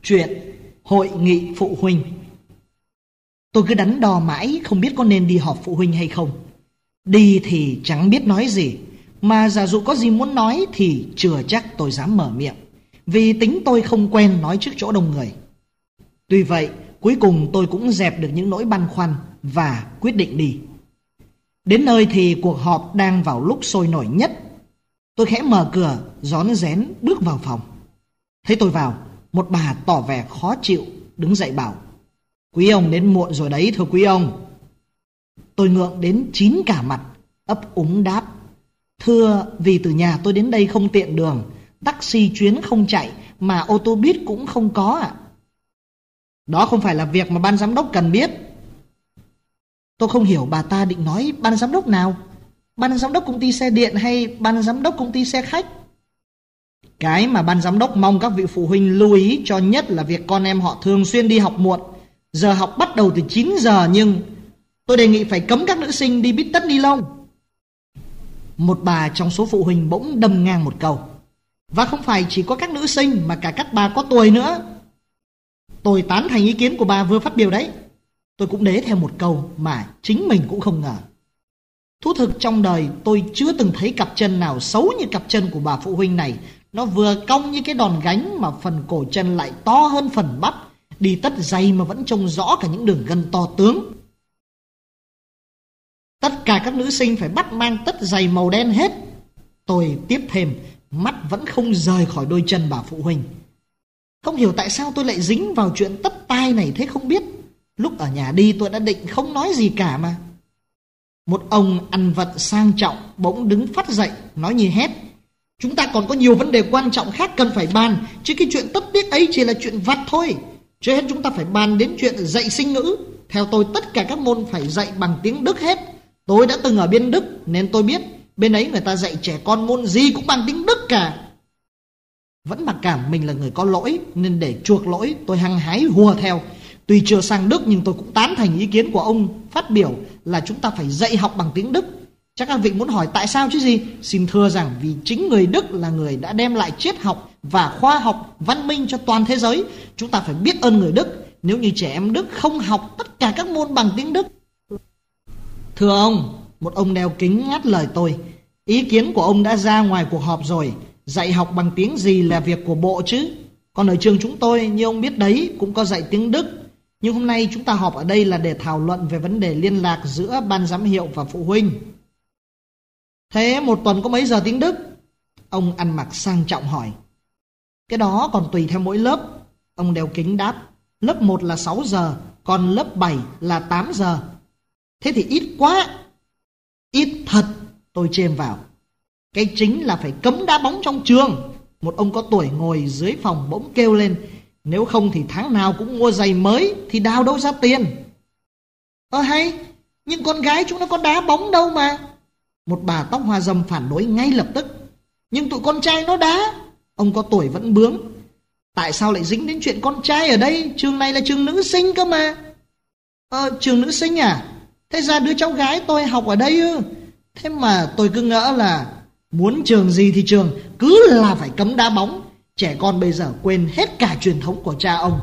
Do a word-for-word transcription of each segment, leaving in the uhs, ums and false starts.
Chuyện hội nghị phụ huynh. Tôi cứ đắn đo mãi không biết có nên đi họp phụ huynh hay không. Đi thì chẳng biết nói gì, mà giả dụ có gì muốn nói thì chưa chắc tôi dám mở miệng, vì tính tôi không quen nói trước chỗ đông người. Tuy vậy, cuối cùng tôi cũng dẹp được những nỗi băn khoăn và quyết định đi. Đến nơi thì cuộc họp đang vào lúc sôi nổi nhất. Tôi khẽ mở cửa, rón rén bước vào phòng. Thấy tôi vào, một bà tỏ vẻ khó chịu đứng dậy bảo: "Quý ông đến muộn rồi đấy thưa quý ông." Tôi ngượng đến chín cả mặt, ấp úng đáp: "Thưa, vì từ nhà tôi đến đây không tiện đường, taxi chuyến không chạy, mà ô tô buýt cũng không có ạ." "Đó không phải là việc mà ban giám đốc cần biết." Tôi không hiểu bà ta định nói ban giám đốc nào, ban giám đốc công ty xe điện hay ban giám đốc công ty xe khách. Cái mà ban giám đốc mong các vị phụ huynh lưu ý cho nhất là việc con em họ thường xuyên đi học muộn. Giờ học bắt đầu từ chín giờ, nhưng tôi đề nghị phải cấm các nữ sinh đi bít tất ni lông. Một bà trong số phụ huynh bỗng đâm ngang một câu: "Và không phải chỉ có các nữ sinh mà cả các bà có tuổi nữa." Tôi tán thành ý kiến của bà vừa phát biểu đấy. Tôi cũng đế theo một câu mà chính mình cũng không ngờ. Thú thực trong đời tôi chưa từng thấy cặp chân nào xấu như cặp chân của bà phụ huynh này. Nó vừa cong như cái đòn gánh mà phần cổ chân lại to hơn phần bắp, đi tất giày mà vẫn trông rõ cả những đường gân to tướng. "Tất cả các nữ sinh phải bắt mang tất giày màu đen hết." Tôi tiếp thêm, mắt vẫn không rời khỏi đôi chân bà phụ huynh. Không hiểu tại sao tôi lại dính vào chuyện tất tai này thế không biết. Lúc ở nhà đi tôi đã định không nói gì cả mà. Một ông ăn vận sang trọng bỗng đứng phắt dậy, nói như hét: "Chúng ta còn có nhiều vấn đề quan trọng khác cần phải bàn, chứ cái chuyện tất tiếc ấy chỉ là chuyện vặt thôi. Trước hết chúng ta phải bàn đến chuyện dạy sinh ngữ. Theo tôi tất cả các môn phải dạy bằng tiếng Đức hết. Tôi đã từng ở bên Đức nên tôi biết bên ấy người ta dạy trẻ con môn gì cũng bằng tiếng Đức cả." Vẫn mặc cảm mình là người có lỗi, nên để chuộc lỗi tôi hăng hái hùa theo. Tuy chưa sang Đức nhưng tôi cũng tán thành ý kiến của ông phát biểu là chúng ta phải dạy học bằng tiếng Đức. Chắc các vị muốn hỏi tại sao chứ gì? Xin thưa rằng vì chính người Đức là người đã đem lại triết học và khoa học văn minh cho toàn thế giới. Chúng ta phải biết ơn người Đức. Nếu như trẻ em Đức không học tất cả các môn bằng tiếng Đức. Thưa ông, một ông đeo kính ngắt lời tôi: "Ý kiến của ông đã ra ngoài cuộc họp rồi. Dạy học bằng tiếng gì là việc của bộ chứ. Còn ở trường chúng tôi, như ông biết đấy, cũng có dạy tiếng Đức. Nhưng hôm nay chúng ta họp ở đây là để thảo luận về vấn đề liên lạc giữa ban giám hiệu và phụ huynh." "Thế một tuần có mấy giờ tiếng Đức?" Ông ăn mặc sang trọng hỏi. "Cái đó còn tùy theo mỗi lớp." Ông đeo kính đáp. "Lớp một là sáu giờ, còn lớp bảy là tám giờ." "Thế thì ít quá." "Ít thật," tôi chêm vào. "Cái chính là phải cấm đá bóng trong trường." Một ông có tuổi ngồi dưới phòng bỗng kêu lên: "Nếu không thì tháng nào cũng mua giày mới thì đào đâu ra tiền." "Ơ hay, nhưng con gái chúng nó có đá bóng đâu mà." Một bà tóc hoa râm phản đối ngay lập tức: "Nhưng tụi con trai nó đá." Ông có tuổi vẫn bướng: "Tại sao lại dính đến chuyện con trai ở đây? Trường này là trường nữ sinh cơ mà." "Ờ, trường nữ sinh à? Thế ra đứa cháu gái tôi học ở đây ư? Thế mà tôi cứ ngỡ là muốn trường gì thì trường, cứ là phải cấm đá bóng. Trẻ con bây giờ quên hết cả truyền thống của cha ông."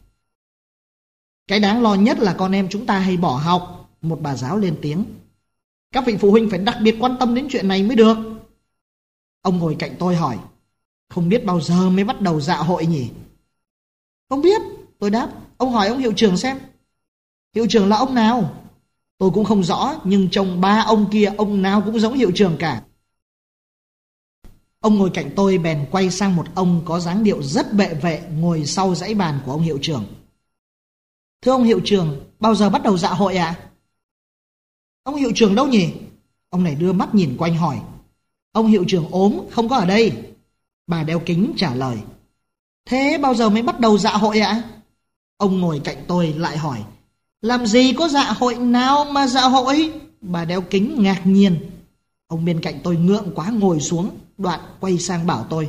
"Cái đáng lo nhất là con em chúng ta hay bỏ học." Một bà giáo lên tiếng. "Các vị phụ huynh phải đặc biệt quan tâm đến chuyện này mới được." Ông ngồi cạnh tôi hỏi: "Không biết bao giờ mới bắt đầu dạ hội nhỉ?" "Không biết," tôi đáp. "Ông hỏi ông hiệu trưởng xem." "Hiệu trưởng là ông nào?" Tôi cũng không rõ, nhưng trông ba ông kia ông nào cũng giống hiệu trưởng cả. Ông ngồi cạnh tôi bèn quay sang một ông có dáng điệu rất bệ vệ ngồi sau dãy bàn của ông hiệu trưởng. "Thưa ông hiệu trưởng, bao giờ bắt đầu dạ hội ạ?" "Ông hiệu trưởng đâu nhỉ?" Ông này đưa mắt nhìn quanh hỏi. "Ông hiệu trưởng ốm, không có ở đây." Bà đeo kính trả lời. "Thế bao giờ mới bắt đầu dạ hội ạ?" Ông ngồi cạnh tôi lại hỏi. "Làm gì có dạ hội nào mà dạ hội?" Bà đeo kính ngạc nhiên. Ông bên cạnh tôi ngượng quá ngồi xuống, đoạn quay sang bảo tôi: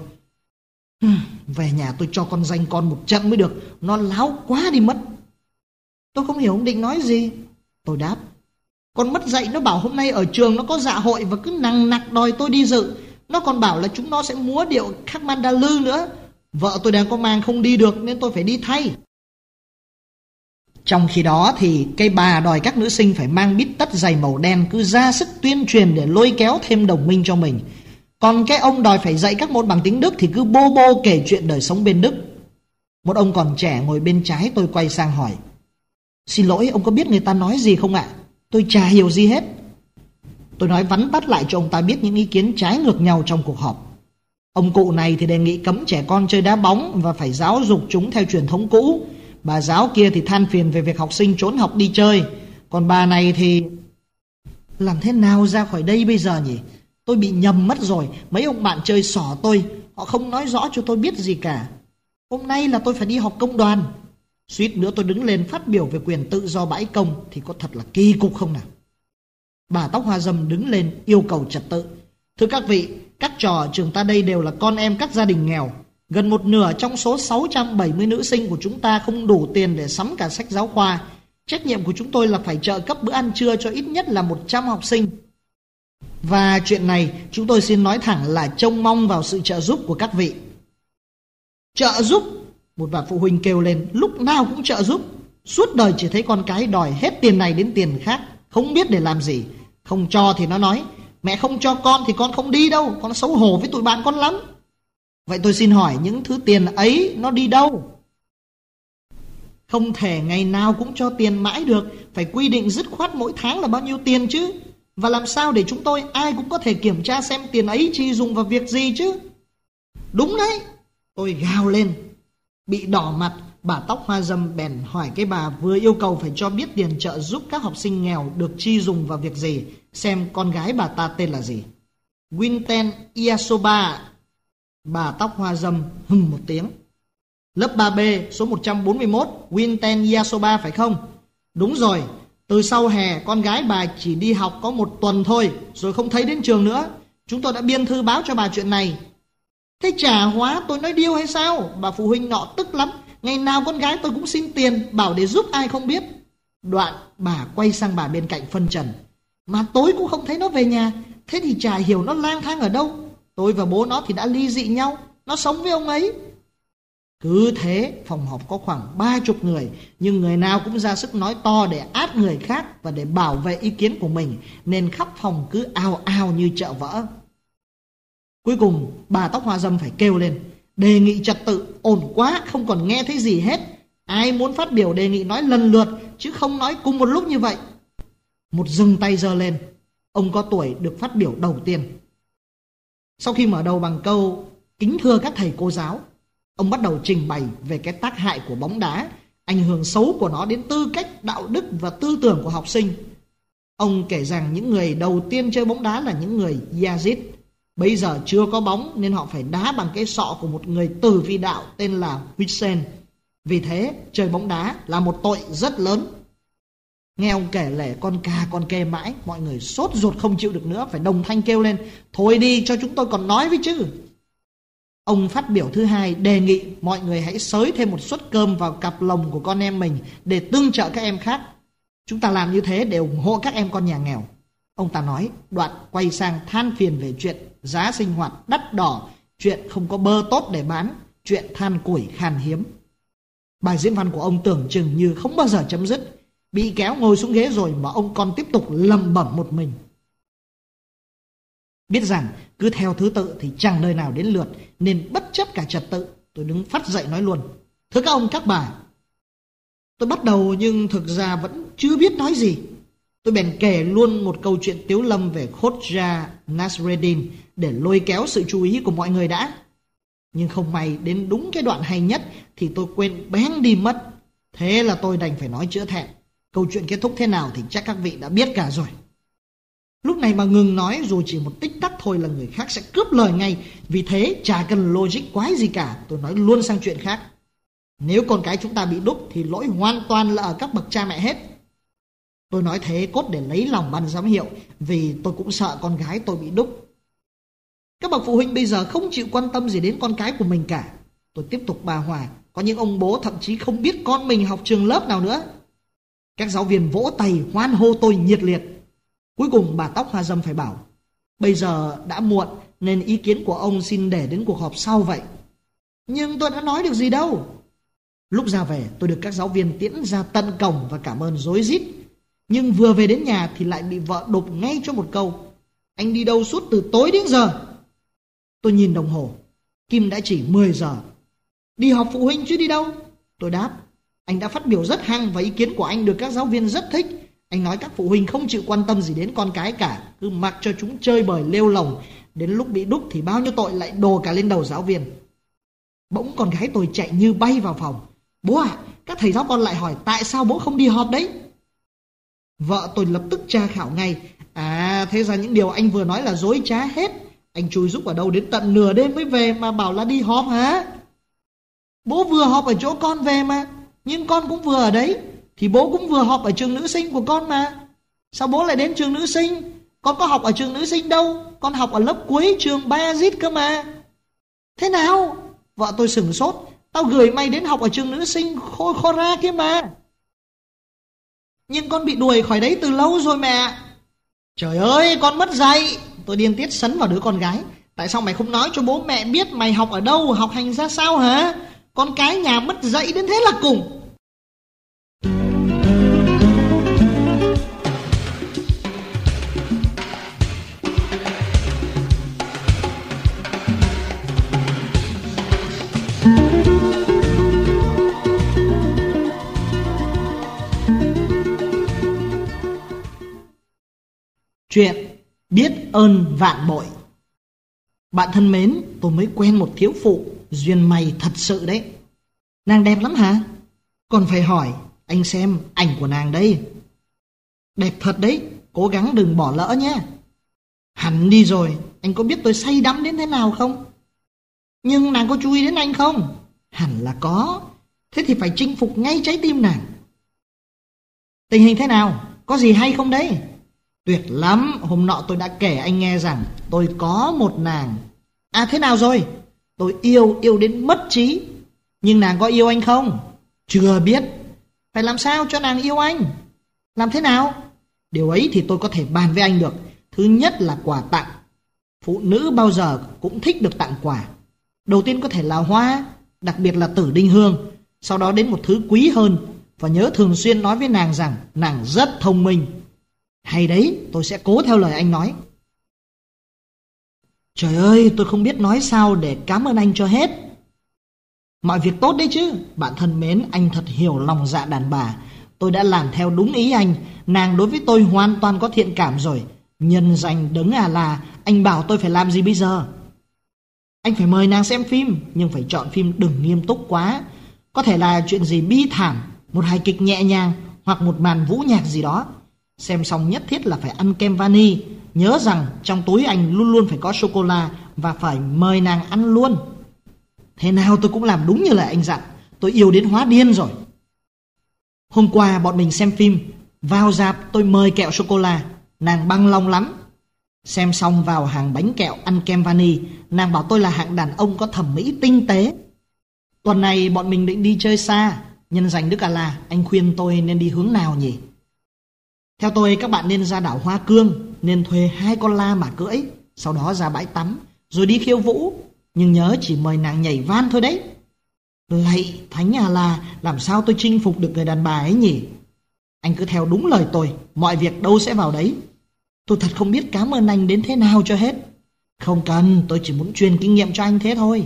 "Về nhà tôi cho con danh con một trận mới được, nó láo quá đi mất." Tôi không hiểu ông định nói gì. Tôi đáp: "Con mất dạy nó bảo hôm nay ở trường nó có dạ hội và cứ nằng nặc đòi tôi đi dự. Nó còn bảo là chúng nó sẽ múa điệu Kathmandu nữa. Vợ tôi đang có mang không đi được nên tôi phải đi thay. Trong khi đó thì cây bà đòi các nữ sinh phải mang bít tất giày màu đen, cứ ra sức tuyên truyền để lôi kéo thêm đồng minh cho mình. Còn cái ông đòi phải dạy các môn bằng tiếng Đức thì cứ bô bô kể chuyện đời sống bên Đức. Một ông còn trẻ ngồi bên trái tôi quay sang hỏi: Xin lỗi, ông có biết người ta nói gì không ạ? Tôi chả hiểu gì hết. Tôi nói vắn tắt lại cho ông ta biết những ý kiến trái ngược nhau trong cuộc họp. Ông cụ này thì đề nghị cấm trẻ con chơi đá bóng và phải giáo dục chúng theo truyền thống cũ. Bà giáo kia thì than phiền về việc học sinh trốn học đi chơi. Còn bà này thì... Làm thế nào ra khỏi đây bây giờ nhỉ? Tôi bị nhầm mất rồi. Mấy ông bạn chơi xỏ tôi, họ không nói rõ cho tôi biết gì cả. Hôm nay là tôi phải đi họp công đoàn. Suýt nữa tôi đứng lên phát biểu về quyền tự do bãi công thì có thật là kỳ cục không nào? Bà tóc hoa râm đứng lên yêu cầu trật tự. Thưa các vị, các trò ở trường ta đây đều là con em các gia đình nghèo. Gần một nửa trong số sáu trăm bảy mươi nữ sinh của chúng ta không đủ tiền để sắm cả sách giáo khoa. Trách nhiệm của chúng tôi là phải trợ cấp bữa ăn trưa cho ít nhất là một trăm học sinh. Và chuyện này chúng tôi xin nói thẳng là trông mong vào sự trợ giúp của các vị. Trợ giúp? Một bà phụ huynh kêu lên, lúc nào cũng trợ giúp. Suốt đời chỉ thấy con cái đòi hết tiền này đến tiền khác, không biết để làm gì. Không cho thì nó nói, mẹ không cho con thì con không đi đâu, con xấu hổ với tụi bạn con lắm. Vậy tôi xin hỏi, những thứ tiền ấy nó đi đâu? Không thể ngày nào cũng cho tiền mãi được, phải quy định dứt khoát mỗi tháng là bao nhiêu tiền chứ. Và làm sao để chúng tôi ai cũng có thể kiểm tra xem tiền ấy chi dùng vào việc gì chứ? Đúng đấy, tôi gào lên. Bị đỏ mặt, bà tóc hoa râm bèn hỏi cái bà vừa yêu cầu phải cho biết tiền trợ giúp các học sinh nghèo được chi dùng vào việc gì, xem con gái bà ta tên là gì. Winten Iasoba. Bà tóc hoa râm hừm một tiếng. Lớp ba B, số một trăm bốn mươi mốt, Winten Iasoba phải không? Đúng rồi, từ sau hè con gái bà chỉ đi học có một tuần thôi, rồi không thấy đến trường nữa. Chúng tôi đã biên thư báo cho bà chuyện này. Thế chả hóa tôi nói điêu hay sao? Bà phụ huynh nọ tức lắm. Ngày nào con gái tôi cũng xin tiền, bảo để giúp ai không biết. Đoạn bà quay sang bà bên cạnh phân trần. Mà tối cũng không thấy nó về nhà. Thế thì chả hiểu nó lang thang ở đâu. Tôi và bố nó thì đã ly dị nhau, nó sống với ông ấy. Cứ thế phòng họp có khoảng ba chục người, nhưng người nào cũng ra sức nói to để át người khác và để bảo vệ ý kiến của mình, nên khắp phòng cứ ào ào như chợ vỡ. Cuối cùng bà tóc hoa râm phải kêu lên, đề nghị trật tự, ổn quá, không còn nghe thấy gì hết. Ai muốn phát biểu đề nghị nói lần lượt, chứ không nói cùng một lúc như vậy. Một dừng tay giơ lên, ông có tuổi được phát biểu đầu tiên. Sau khi mở đầu bằng câu kính thưa các thầy cô giáo, ông bắt đầu trình bày về cái tác hại của bóng đá, ảnh hưởng xấu của nó đến tư cách, đạo đức và tư tưởng của học sinh. Ông kể rằng những người đầu tiên chơi bóng đá là những người Yazid. Bây giờ chưa có bóng nên họ phải đá bằng cái sọ của một người tử vi đạo tên là Hussein. Vì thế chơi bóng đá là một tội rất lớn. Nghe ông kể lể con cà con kê mãi, mọi người sốt ruột không chịu được nữa, phải đồng thanh kêu lên, thôi đi cho chúng tôi còn nói với chứ. Ông phát biểu thứ hai đề nghị mọi người hãy xới thêm một suất cơm vào cặp lồng của con em mình để tương trợ các em khác. Chúng ta làm như thế để ủng hộ các em con nhà nghèo. Ông ta nói, đoạn quay sang than phiền về chuyện giá sinh hoạt đắt đỏ, chuyện không có bơ tốt để bán, chuyện than củi khan hiếm. Bài diễn văn của ông tưởng chừng như không bao giờ chấm dứt. Bị kéo ngồi xuống ghế rồi mà ông còn tiếp tục lẩm bẩm một mình. Biết rằng cứ theo thứ tự thì chẳng nơi nào đến lượt, nên bất chấp cả trật tự, tôi đứng phắt dậy nói luôn, thưa các ông các bà. Tôi bắt đầu nhưng thực ra vẫn chưa biết nói gì. Tôi bèn kể luôn một câu chuyện tiếu lâm về Khoja Nasreddin để lôi kéo sự chú ý của mọi người đã. Nhưng không may đến đúng cái đoạn hay nhất thì tôi quên bén đi mất. Thế là tôi đành phải nói chữa thẹn. Câu chuyện kết thúc thế nào thì chắc các vị đã biết cả rồi. Lúc này mà ngừng nói dù chỉ một tích tắc thôi là người khác sẽ cướp lời ngay. Vì thế chả cần logic quái gì cả. Tôi nói luôn sang chuyện khác. Nếu con cái chúng ta bị đúc thì lỗi hoàn toàn là ở các bậc cha mẹ hết. Tôi nói thế cốt để lấy lòng ban giám hiệu, vì tôi cũng sợ con gái tôi bị đúc. Các bậc phụ huynh bây giờ không chịu quan tâm gì đến con cái của mình cả. Tôi tiếp tục bà hòa. Có những ông bố thậm chí không biết con mình học trường lớp nào nữa. Các giáo viên vỗ tay hoan hô tôi nhiệt liệt. Cuối cùng bà tóc hoa râm phải bảo, bây giờ đã muộn nên ý kiến của ông xin để đến cuộc họp sau vậy. Nhưng tôi đã nói được gì đâu. Lúc ra về tôi được các giáo viên tiễn ra tận cổng và cảm ơn rối rít. Nhưng vừa về đến nhà thì lại bị vợ đục ngay cho một câu: anh đi đâu suốt từ tối đến giờ? Tôi nhìn đồng hồ, kim đã chỉ mười giờ. Đi họp phụ huynh chứ đi đâu? Tôi đáp: anh đã phát biểu rất hăng và ý kiến của anh được các giáo viên rất thích. Anh nói các phụ huynh không chịu quan tâm gì đến con cái cả, cứ mặc cho chúng chơi bời lêu lồng, đến lúc bị đúc thì bao nhiêu tội lại đổ cả lên đầu giáo viên. Bỗng con gái tôi chạy như bay vào phòng: bố à, các thầy giáo con lại hỏi tại sao bố không đi họp đấy. Vợ tôi lập tức tra khảo ngay: à, thế ra những điều anh vừa nói là dối trá hết. Anh chui rúc ở đâu đến tận nửa đêm mới về mà bảo là đi họp hả? Bố vừa họp ở chỗ con về mà, nhưng con cũng vừa ở đấy. Thì bố cũng vừa họp ở trường nữ sinh của con mà. Sao bố lại đến trường nữ sinh? Con có học ở trường nữ sinh đâu, con học ở lớp cuối trường Bayazit cơ mà. Thế nào? Vợ tôi sửng sốt: tao gửi mày đến học ở trường nữ sinh Khora kia mà. Nhưng con bị đuổi khỏi đấy từ lâu rồi mẹ. Trời ơi, con mất dạy. Tôi điên tiết sấn vào đứa con gái: tại sao mày không nói cho bố mẹ biết mày học ở đâu, học hành ra sao hả? Con cái nhà mất dạy đến thế là cùng. Chuyện biết ơn vạn bội. Bạn thân mến, tôi mới quen một thiếu phụ, duyên may thật sự đấy. Nàng đẹp lắm hả? Còn phải hỏi, anh xem ảnh của nàng đây. Đẹp thật đấy, cố gắng đừng bỏ lỡ nhé. Hẳn đi rồi, anh có biết tôi say đắm đến thế nào không? Nhưng nàng có chú ý đến anh không? Hẳn là có. Thế thì phải chinh phục ngay trái tim nàng. Tình hình thế nào? Có gì hay không đấy? Tuyệt lắm, hôm nọ tôi đã kể anh nghe rằng tôi có một nàng. À, thế nào rồi? Tôi yêu, yêu đến mất trí. Nhưng nàng có yêu anh không? Chưa biết. Phải làm sao cho nàng yêu anh? Làm thế nào? Điều ấy thì tôi có thể bàn với anh được. Thứ nhất là quà tặng. Phụ nữ bao giờ cũng thích được tặng quà. Đầu tiên có thể là hoa, đặc biệt là tử đinh hương. Sau đó đến một thứ quý hơn. Và nhớ thường xuyên nói với nàng rằng nàng rất thông minh. Hay đấy, tôi sẽ cố theo lời anh nói. Trời ơi, tôi không biết nói sao để cảm ơn anh cho hết. Mọi việc tốt đấy chứ. Bạn thân mến, anh thật hiểu lòng dạ đàn bà. Tôi đã làm theo đúng ý anh. Nàng đối với tôi hoàn toàn có thiện cảm rồi. Nhân danh đấng à là, anh bảo tôi phải làm gì bây giờ? Anh phải mời nàng xem phim, nhưng phải chọn phim đừng nghiêm túc quá. Có thể là chuyện gì bi thảm, một hài kịch nhẹ nhàng, hoặc một màn vũ nhạc gì đó. Xem xong nhất thiết là phải ăn kem vani. Nhớ rằng trong túi anh luôn luôn phải có sô-cô-la. Và phải mời nàng ăn luôn. Thế nào tôi cũng làm đúng như lời anh dặn. Tôi yêu đến hóa điên rồi. Hôm qua bọn mình xem phim. Vào rạp tôi mời kẹo sô-cô-la. Nàng băng lòng lắm. Xem xong vào hàng bánh kẹo ăn kem vani. Nàng bảo tôi là hạng đàn ông có thẩm mỹ tinh tế. Tuần này bọn mình định đi chơi xa. Nhân danh Đức A-la, anh khuyên tôi nên đi hướng nào nhỉ? Theo tôi các bạn nên ra đảo Hoa Cương, nên thuê hai con la mà cưỡi, sau đó ra bãi tắm, rồi đi khiêu vũ. Nhưng nhớ chỉ mời nàng nhảy van thôi đấy. Lạy Thánh A-la, làm sao tôi chinh phục được người đàn bà ấy nhỉ? Anh cứ theo đúng lời tôi, mọi việc đâu sẽ vào đấy. Tôi thật không biết cảm ơn anh đến thế nào cho hết. Không cần, tôi chỉ muốn truyền kinh nghiệm cho anh thế thôi.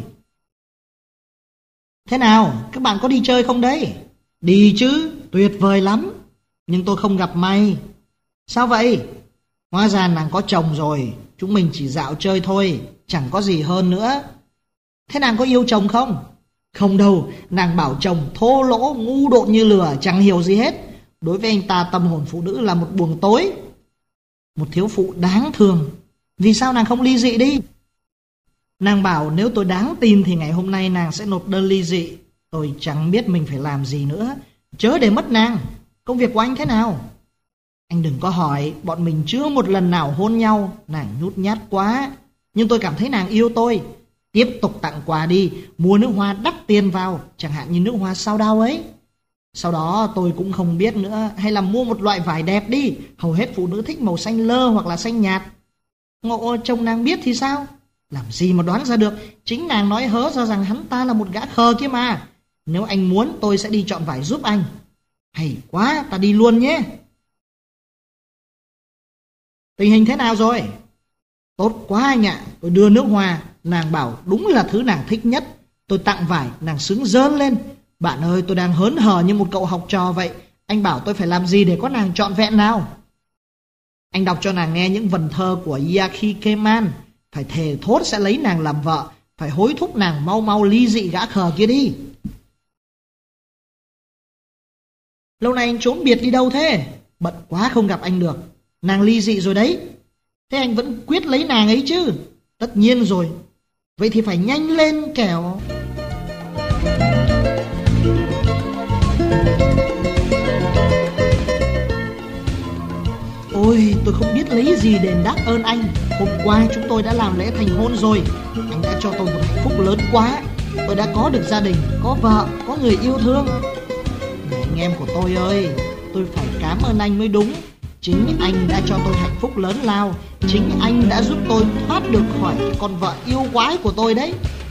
Thế nào, các bạn có đi chơi không đấy? Đi chứ, tuyệt vời lắm. Nhưng tôi không gặp may. Sao vậy? Hóa ra nàng có chồng rồi. Chúng mình chỉ dạo chơi thôi, chẳng có gì hơn nữa. Thế nàng có yêu chồng không? Không đâu, nàng bảo chồng thô lỗ, ngu độn như lửa, chẳng hiểu gì hết. Đối với anh ta tâm hồn phụ nữ là một buồng tối. Một thiếu phụ đáng thương. Vì sao nàng không ly dị đi? Nàng bảo nếu tôi đáng tin thì ngày hôm nay nàng sẽ nộp đơn ly dị. Tôi chẳng biết mình phải làm gì nữa. Chớ để mất nàng. Công việc của anh thế nào? Anh đừng có hỏi, bọn mình chưa một lần nào hôn nhau. Nàng nhút nhát quá. Nhưng tôi cảm thấy nàng yêu tôi. Tiếp tục tặng quà đi. Mua nước hoa đắt tiền vào. Chẳng hạn như nước hoa sao đao ấy. Sau đó tôi cũng không biết nữa. Hay là mua một loại vải đẹp đi. Hầu hết phụ nữ thích màu xanh lơ hoặc là xanh nhạt. Ngộ chồng nàng biết thì sao? Làm gì mà đoán ra được, chính nàng nói hớ ra rằng hắn ta là một gã khờ kia mà. Nếu anh muốn tôi sẽ đi chọn vải giúp anh. Hay quá, ta đi luôn nhé. Tình hình thế nào rồi? Tốt quá anh ạ, tôi đưa nước hoa, nàng bảo đúng là thứ nàng thích nhất. Tôi tặng vải, nàng sướng rơn lên. Bạn ơi, tôi đang hớn hở như một cậu học trò vậy. Anh bảo tôi phải làm gì để có nàng trọn vẹn nào? Anh đọc cho nàng nghe những vần thơ của Yaki Keman. Phải thề thốt sẽ lấy nàng làm vợ. Phải hối thúc nàng mau mau ly dị gã khờ kia đi. Lâu nay anh trốn biệt đi đâu thế? Bận quá không gặp anh được. Nàng ly dị rồi đấy. Thế anh vẫn quyết lấy nàng ấy chứ? Tất nhiên rồi. Vậy thì phải nhanh lên kẻo. Ôi, tôi không biết lấy gì đền đáp ơn anh. Hôm qua chúng tôi đã làm lễ thành hôn rồi. Anh đã cho tôi một hạnh phúc lớn quá. Tôi đã có được gia đình, có vợ, có người yêu thương. Này anh em của tôi ơi, tôi phải cảm ơn anh mới đúng. Chính anh đã cho tôi hạnh phúc lớn lao. Chính anh đã giúp tôi thoát được khỏi con vợ yêu quái của tôi đấy.